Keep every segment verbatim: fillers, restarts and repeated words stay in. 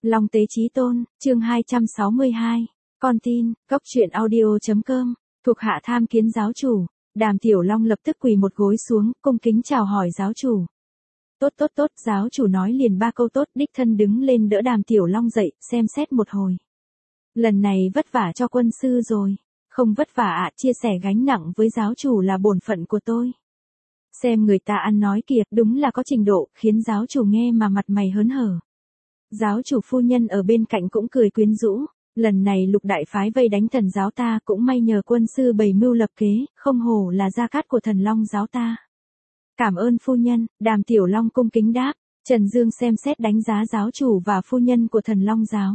Long Tế Chí Tôn, chương hai trăm sáu mươi hai. Con tin, cốc truyện audio.com, thuộc hạ tham kiến giáo chủ. Đàm Tiểu Long lập tức quỳ một gối xuống, cung kính chào hỏi giáo chủ. Tốt tốt tốt, giáo chủ nói liền ba câu tốt, đích thân đứng lên đỡ Đàm Tiểu Long dậy, xem xét một hồi. Lần này vất vả cho quân sư rồi. Không vất vả ạ, chia sẻ gánh nặng với giáo chủ là bổn phận của tôi. Xem người ta ăn nói kìa, đúng là có trình độ, khiến giáo chủ nghe mà mặt mày hớn hở. Giáo chủ phu nhân ở bên cạnh cũng cười quyến rũ, lần này lục đại phái vây đánh thần giáo ta cũng may nhờ quân sư bày mưu lập kế, không hổ là gia cát của thần long giáo ta. Cảm ơn phu nhân, Đàm Tiểu Long cung kính đáp. Trần Dương xem xét đánh giá giáo chủ và phu nhân của thần long giáo.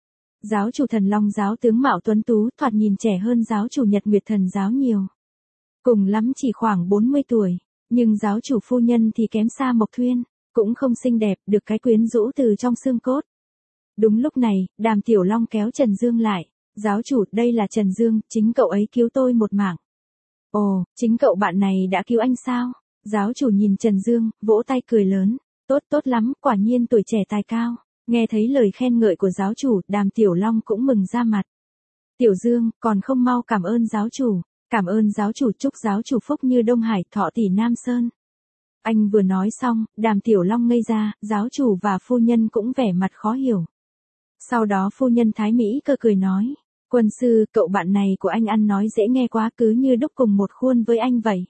Giáo chủ thần long giáo tướng mạo tuấn tú, thoạt nhìn trẻ hơn giáo chủ Nhật Nguyệt thần giáo nhiều. Cùng lắm chỉ khoảng bốn mươi tuổi, nhưng giáo chủ phu nhân thì kém xa Mộc Thuyên. Cũng không xinh đẹp, được cái quyến rũ từ trong xương cốt. Đúng lúc này, Đàm Tiểu Long kéo Trần Dương lại. Giáo chủ, đây là Trần Dương, chính cậu ấy cứu tôi một mạng. Ồ, chính cậu bạn này đã cứu anh sao? Giáo chủ nhìn Trần Dương, vỗ tay cười lớn. Tốt tốt lắm, quả nhiên tuổi trẻ tài cao. Nghe thấy lời khen ngợi của giáo chủ, Đàm Tiểu Long cũng mừng ra mặt. Tiểu Dương, còn không mau cảm ơn giáo chủ. Cảm ơn giáo chủ, chúc giáo chủ phúc như Đông Hải, thọ tỷ Nam Sơn. Anh vừa nói xong, Đàm Tiểu Long ngây ra, giáo chủ và phu nhân cũng vẻ mặt khó hiểu. Sau đó phu nhân Thái Mỹ cơ cười nói, quân sư, cậu bạn này của anh ăn nói dễ nghe quá, cứ như đúc cùng một khuôn với anh vậy.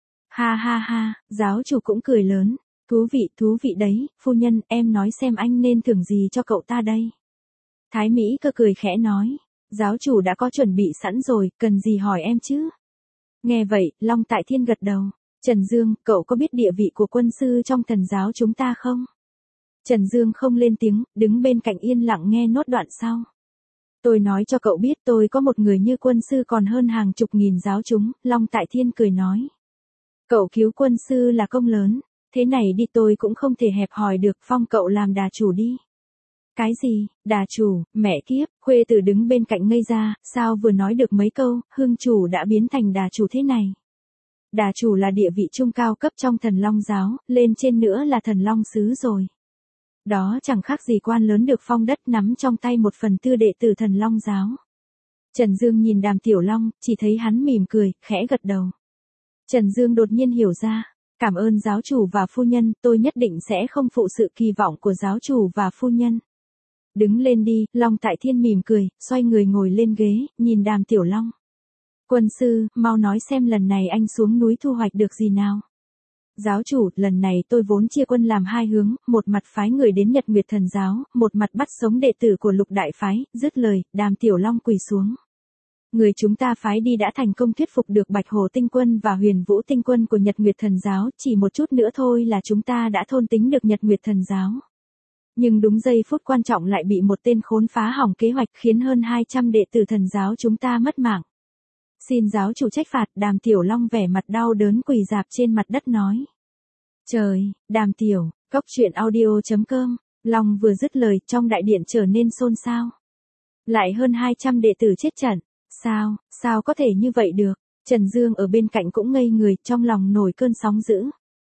Ha ha ha, giáo chủ cũng cười lớn, thú vị, thú vị đấy, phu nhân, em nói xem anh nên thưởng gì cho cậu ta đây. Thái Mỹ cơ cười khẽ nói, giáo chủ đã có chuẩn bị sẵn rồi, cần gì hỏi em chứ. Nghe vậy, Long Tại Thiên gật đầu. Trần Dương, cậu có biết địa vị của quân sư trong thần giáo chúng ta không? Trần Dương không lên tiếng, đứng bên cạnh yên lặng nghe nốt đoạn sau. Tôi nói cho cậu biết tôi có một người như quân sư còn hơn hàng chục nghìn giáo chúng, Long Tại Thiên cười nói. Cậu cứu quân sư là công lớn, thế này đi tôi cũng không thể hẹp hòi được, phong cậu làm đà chủ đi. Cái gì, đà chủ, mẹ kiếp, khuê tử đứng bên cạnh ngây ra, sao vừa nói được mấy câu, hương chủ đã biến thành đà chủ thế này. Đà chủ là địa vị trung cao cấp trong thần long giáo, lên trên nữa là thần long sứ rồi. Đó chẳng khác gì quan lớn được phong đất nắm trong tay một phần tư đệ tử thần long giáo. Trần Dương nhìn Đàm Tiểu Long, chỉ thấy hắn mỉm cười, khẽ gật đầu. Trần Dương đột nhiên hiểu ra, cảm ơn giáo chủ và phu nhân, tôi nhất định sẽ không phụ sự kỳ vọng của giáo chủ và phu nhân. Đứng lên đi, Long Tại Thiên mỉm cười, xoay người ngồi lên ghế, nhìn Đàm Tiểu Long. Quân sư, mau nói xem lần này anh xuống núi thu hoạch được gì nào. Giáo chủ, lần này tôi vốn chia quân làm hai hướng, một mặt phái người đến Nhật Nguyệt thần giáo, một mặt bắt sống đệ tử của lục đại phái, dứt lời, Đàm Tiểu Long quỳ xuống. Người chúng ta phái đi đã thành công thuyết phục được Bạch Hồ tinh quân và Huyền Vũ tinh quân của Nhật Nguyệt thần giáo, chỉ một chút nữa thôi là chúng ta đã thôn tính được Nhật Nguyệt thần giáo. Nhưng đúng giây phút quan trọng lại bị một tên khốn phá hỏng kế hoạch, khiến hơn hai trăm đệ tử thần giáo chúng ta mất mạng. Xin giáo chủ trách phạt. Đàm Tiểu Long vẻ mặt đau đớn quỳ rạp trên mặt đất nói. Trời, Đàm Tiểu, cốc truyện audio.com, Long vừa dứt lời trong đại điện trở nên xôn xao. Lại hơn hai trăm đệ tử chết trận, sao, sao có thể như vậy được, Trần Dương ở bên cạnh cũng ngây người, trong lòng nổi cơn sóng dữ.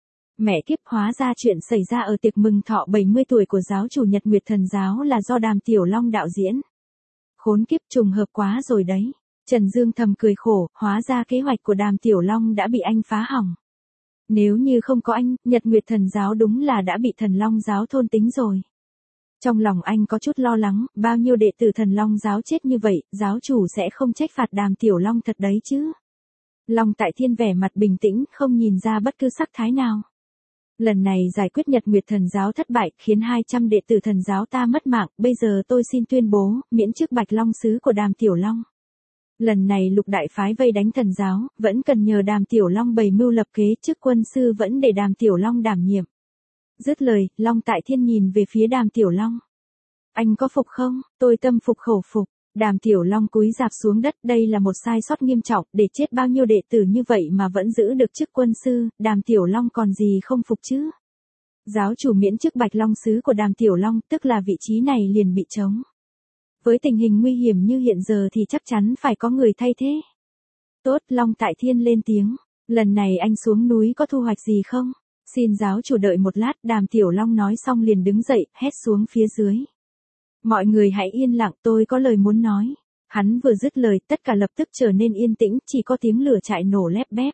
Mẹ kiếp, hóa ra chuyện xảy ra ở tiệc mừng thọ bảy mươi tuổi của giáo chủ Nhật Nguyệt thần giáo là do Đàm Tiểu Long đạo diễn. Khốn kiếp, trùng hợp quá rồi đấy. Trần Dương thầm cười khổ, hóa ra kế hoạch của Đàm Tiểu Long đã bị anh phá hỏng. Nếu như không có anh, Nhật Nguyệt thần giáo đúng là đã bị thần long giáo thôn tính rồi. Trong lòng anh có chút lo lắng, bao nhiêu đệ tử thần long giáo chết như vậy, giáo chủ sẽ không trách phạt Đàm Tiểu Long thật đấy chứ. Long Tại Thiên vẻ mặt bình tĩnh, không nhìn ra bất cứ sắc thái nào. Lần này giải quyết Nhật Nguyệt thần giáo thất bại, khiến hai trăm đệ tử thần giáo ta mất mạng, bây giờ tôi xin tuyên bố, miễn chức Bạch Long sứ của Đàm Tiểu Long. Lần này lục đại phái vây đánh thần giáo, vẫn cần nhờ Đàm Tiểu Long bày mưu lập kế, chức quân sư vẫn để Đàm Tiểu Long đảm nhiệm. Dứt lời, Long Tại Thiên nhìn về phía Đàm Tiểu Long. Anh có phục không? Tôi tâm phục khẩu phục. Đàm Tiểu Long cúi rạp xuống đất, đây là một sai sót nghiêm trọng, để chết bao nhiêu đệ tử như vậy mà vẫn giữ được chức quân sư, Đàm Tiểu Long còn gì không phục chứ? Giáo chủ miễn chức Bạch Long sứ của Đàm Tiểu Long, tức là vị trí này liền bị trống. Với tình hình nguy hiểm như hiện giờ thì chắc chắn phải có người thay thế. Tốt, Long Tại Thiên lên tiếng, lần này anh xuống núi có thu hoạch gì không? Xin giáo chủ đợi một lát, Đàm Tiểu Long nói xong liền đứng dậy, hét xuống phía dưới. Mọi người hãy yên lặng, tôi có lời muốn nói. Hắn vừa dứt lời, tất cả lập tức trở nên yên tĩnh, chỉ có tiếng lửa trại nổ lép bép.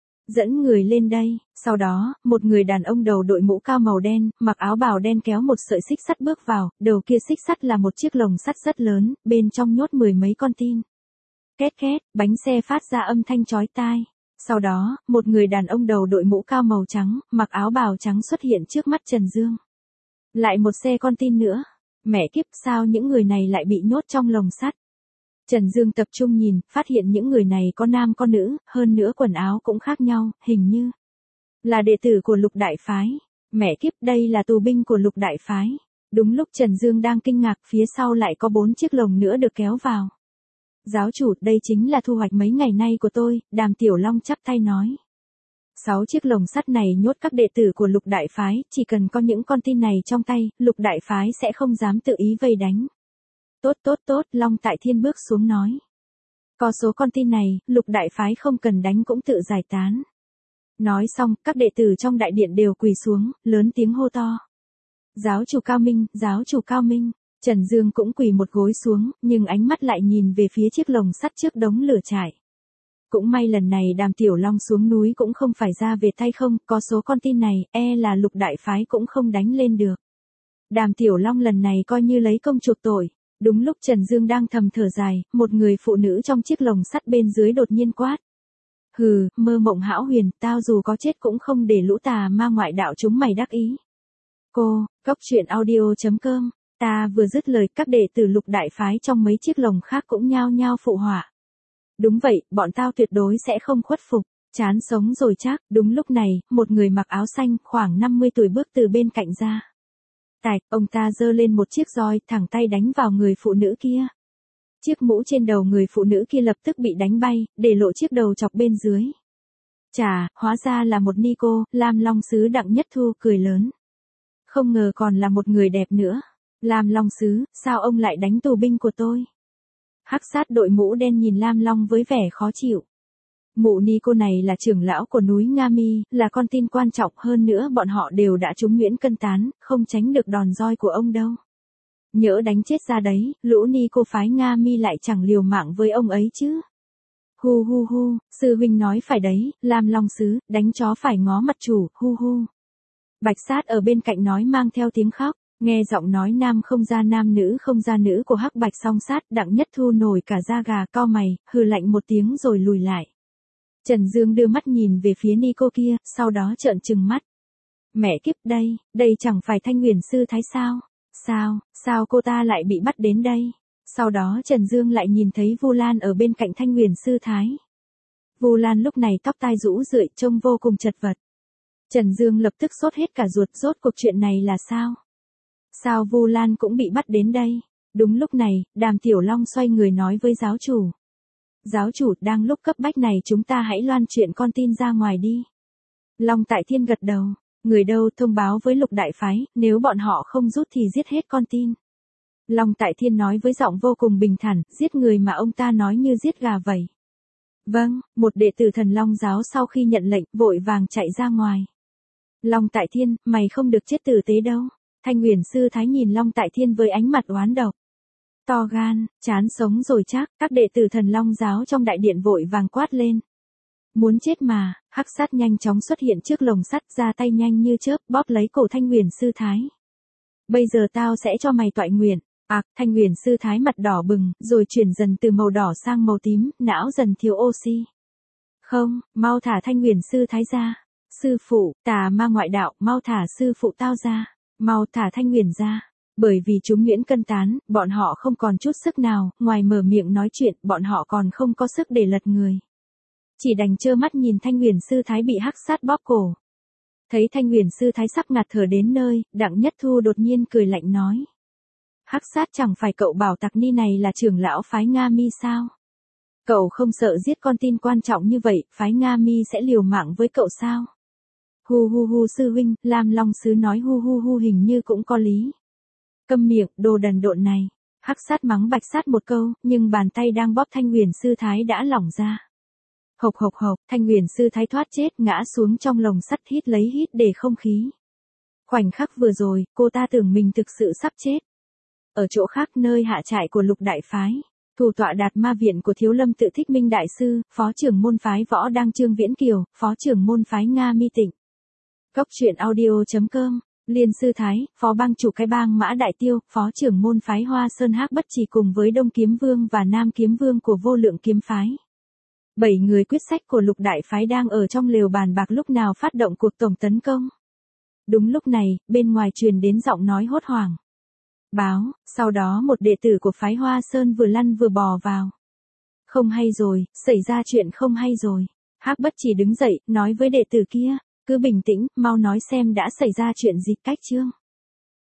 Dẫn người lên đây. Sau đó, một người đàn ông đầu đội mũ cao màu đen, mặc áo bào đen kéo một sợi xích sắt bước vào, đầu kia xích sắt là một chiếc lồng sắt rất lớn, bên trong nhốt mười mấy con tin. Két két, bánh xe phát ra âm thanh chói tai. Sau đó, một người đàn ông đầu đội mũ cao màu trắng, mặc áo bào trắng xuất hiện trước mắt Trần Dương. Lại một xe con tin nữa. Mẹ kiếp, sao những người này lại bị nhốt trong lồng sắt? Trần Dương tập trung nhìn, phát hiện những người này có nam có nữ, hơn nữa quần áo cũng khác nhau, hình như là đệ tử của Lục Đại Phái. Mẹ kiếp, đây là tù binh của Lục Đại Phái. Đúng lúc Trần Dương đang kinh ngạc, phía sau lại có bốn chiếc lồng nữa được kéo vào. Giáo chủ, đây chính là thu hoạch mấy ngày nay của tôi, Đàm Tiểu Long chắp tay nói. Sáu chiếc lồng sắt này nhốt các đệ tử của Lục Đại Phái, chỉ cần có những con tin này trong tay, Lục Đại Phái sẽ không dám tự ý vây đánh. Tốt tốt tốt, Long Tại Thiên bước xuống nói. Có số con tin này, Lục Đại Phái không cần đánh cũng tự giải tán. Nói xong, các đệ tử trong đại điện đều quỳ xuống, lớn tiếng hô to. Giáo chủ Cao Minh, giáo chủ Cao Minh. Trần Dương cũng quỳ một gối xuống, nhưng ánh mắt lại nhìn về phía chiếc lồng sắt trước đống lửa trại. Cũng may lần này Đàm Tiểu Long xuống núi cũng không phải ra về tay không, có số con tin này, e là Lục Đại Phái cũng không đánh lên được. Đàm Tiểu Long lần này coi như lấy công chuộc tội. Đúng lúc Trần Dương đang thầm thở dài, một người phụ nữ trong chiếc lồng sắt bên dưới đột nhiên quát. Hừ, mơ mộng hão huyền, tao dù có chết cũng không để lũ tà ma ngoại đạo chúng mày đắc ý. Cô, cốc truyện audio chấm com, ta vừa dứt lời, các đệ tử Lục Đại Phái trong mấy chiếc lồng khác cũng nhao nhao phụ họa. Đúng vậy, bọn tao tuyệt đối sẽ không khuất phục, chán sống rồi chắc. Đúng lúc này, một người mặc áo xanh, khoảng năm mươi tuổi bước từ bên cạnh ra. Tạch, ông ta giơ lên một chiếc roi, thẳng tay đánh vào người phụ nữ kia. Chiếc mũ trên đầu người phụ nữ kia lập tức bị đánh bay, để lộ chiếc đầu chọc bên dưới. Chà, hóa ra là một ni cô, Lam Long Sứ Đặng Nhất Thu cười lớn. Không ngờ còn là một người đẹp nữa. Lam Long Sứ, sao ông lại đánh tù binh của tôi? Hắc sát đội mũ đen nhìn Lam Long với vẻ khó chịu. Mụ ni cô này là trưởng lão của núi Nga Mi, là con tin quan trọng, hơn nữa bọn họ đều đã trúng Nguyễn Cân Tán, không tránh được đòn roi của ông đâu. Nhỡ đánh chết ra đấy, lũ ni cô phái Nga Mi lại chẳng liều mạng với ông ấy chứ. Hu hu hu, sư huynh nói phải đấy, Lam Long Sứ, đánh chó phải ngó mặt chủ, hu hu. Bạch Sát ở bên cạnh nói mang theo tiếng khóc, nghe giọng nói nam không ra nam nữ không ra nữ của Hắc Bạch Song Sát, Đặng Nhất Thu nổi cả da gà, cau mày, hừ lạnh một tiếng rồi lùi lại. Trần Dương đưa mắt nhìn về phía ni cô kia, sau đó trợn trừng mắt. Mẹ kiếp, đây, đây chẳng phải Thanh Huyền Sư Thái sao? Sao, sao cô ta lại bị bắt đến đây? Sau đó Trần Dương lại nhìn thấy Vu Lan ở bên cạnh Thanh Huyền Sư Thái. Vu Lan lúc này tóc tai rũ rượi, trông vô cùng chật vật. Trần Dương lập tức sốt hết cả ruột, rốt cuộc chuyện này là sao? Sao Vu Lan cũng bị bắt đến đây? Đúng lúc này, Đàm Tiểu Long xoay người nói với giáo chủ. Giáo chủ, đang lúc cấp bách này chúng ta hãy loan chuyện con tin ra ngoài đi. Long Tại Thiên gật đầu. Người đâu thông báo với Lục Đại Phái, nếu bọn họ không rút thì giết hết con tin. Long Tại Thiên nói với giọng vô cùng bình thản, giết người mà ông ta nói như giết gà vậy. Vâng, một đệ tử Thần Long giáo sau khi nhận lệnh, vội vàng chạy ra ngoài. Long Tại Thiên, mày không được chết tử tế đâu. Thanh Huyền Sư Thái nhìn Long Tại Thiên với ánh mặt oán độc. To gan, chán sống rồi chắc, các đệ tử Thần Long giáo trong đại điện vội vàng quát lên. Muốn chết mà, Hắc Sát nhanh chóng xuất hiện trước lồng sắt, ra tay nhanh như chớp, bóp lấy cổ Thanh Huyền Sư Thái. Bây giờ tao sẽ cho mày toại nguyện. Ặc, à, Thanh Huyền Sư Thái mặt đỏ bừng, rồi chuyển dần từ màu đỏ sang màu tím, não dần thiếu oxy. Không, mau thả Thanh Huyền Sư Thái ra. Sư phụ, tà ma ngoại đạo, mau thả sư phụ tao ra. Mau thả Thanh Huyền ra. Bởi vì chúng Nguyễn Cân Tán, bọn họ không còn chút sức nào, ngoài mở miệng nói chuyện, bọn họ còn không có sức để lật người. Chỉ đành trơ mắt nhìn Thanh Huyền Sư Thái bị Hắc Sát bóp cổ. Thấy Thanh Huyền Sư Thái sắp ngạt thở đến nơi, Đặng Nhất Thu đột nhiên cười lạnh nói. Hắc Sát, chẳng phải cậu bảo Tặc Ni này là trưởng lão phái Nga Mi sao? Cậu không sợ giết con tin quan trọng như vậy, phái Nga Mi sẽ liều mạng với cậu sao? Hu hu hu sư huynh, Lam Long Sứ nói hu hu hu hình như cũng có lý. Câm miệng, đồ đần độn này. Hắc Sát mắng Bạch Sát một câu, nhưng bàn tay đang bóp Thanh Huyền Sư Thái đã lỏng ra. Hộc hộc hộc, Thanh Huyền Sư Thái thoát chết, ngã xuống trong lồng sắt, hít lấy hít để không khí. Khoảnh khắc vừa rồi, cô ta tưởng mình thực sự sắp chết. Ở chỗ khác nơi hạ trại của Lục đại phái, thủ tọa Đạt Ma viện của Thiếu Lâm Tự Thích Minh đại sư, phó trưởng môn phái Võ Đăng Trương Viễn Kiều, phó trưởng môn phái Nga Mi Tịnh. Cốc truyện audio.com, Liên sư Thái, phó bang chủ cái bang Mã Đại Tiêu, phó trưởng môn phái Hoa Sơn Hắc Bất Trì cùng với Đông Kiếm Vương và Nam Kiếm Vương của Vô Lượng kiếm phái. Bảy người quyết sách của Lục đại phái đang ở trong lều bàn bạc lúc nào phát động cuộc tổng tấn công. Đúng lúc này, bên ngoài truyền đến giọng nói hốt hoảng. Báo, sau đó một đệ tử của phái Hoa Sơn vừa lăn vừa bò vào. Không hay rồi, xảy ra chuyện không hay rồi. Hắc Bất Trì đứng dậy, nói với đệ tử kia, cứ bình tĩnh, mau nói xem đã xảy ra chuyện gì. Cách chương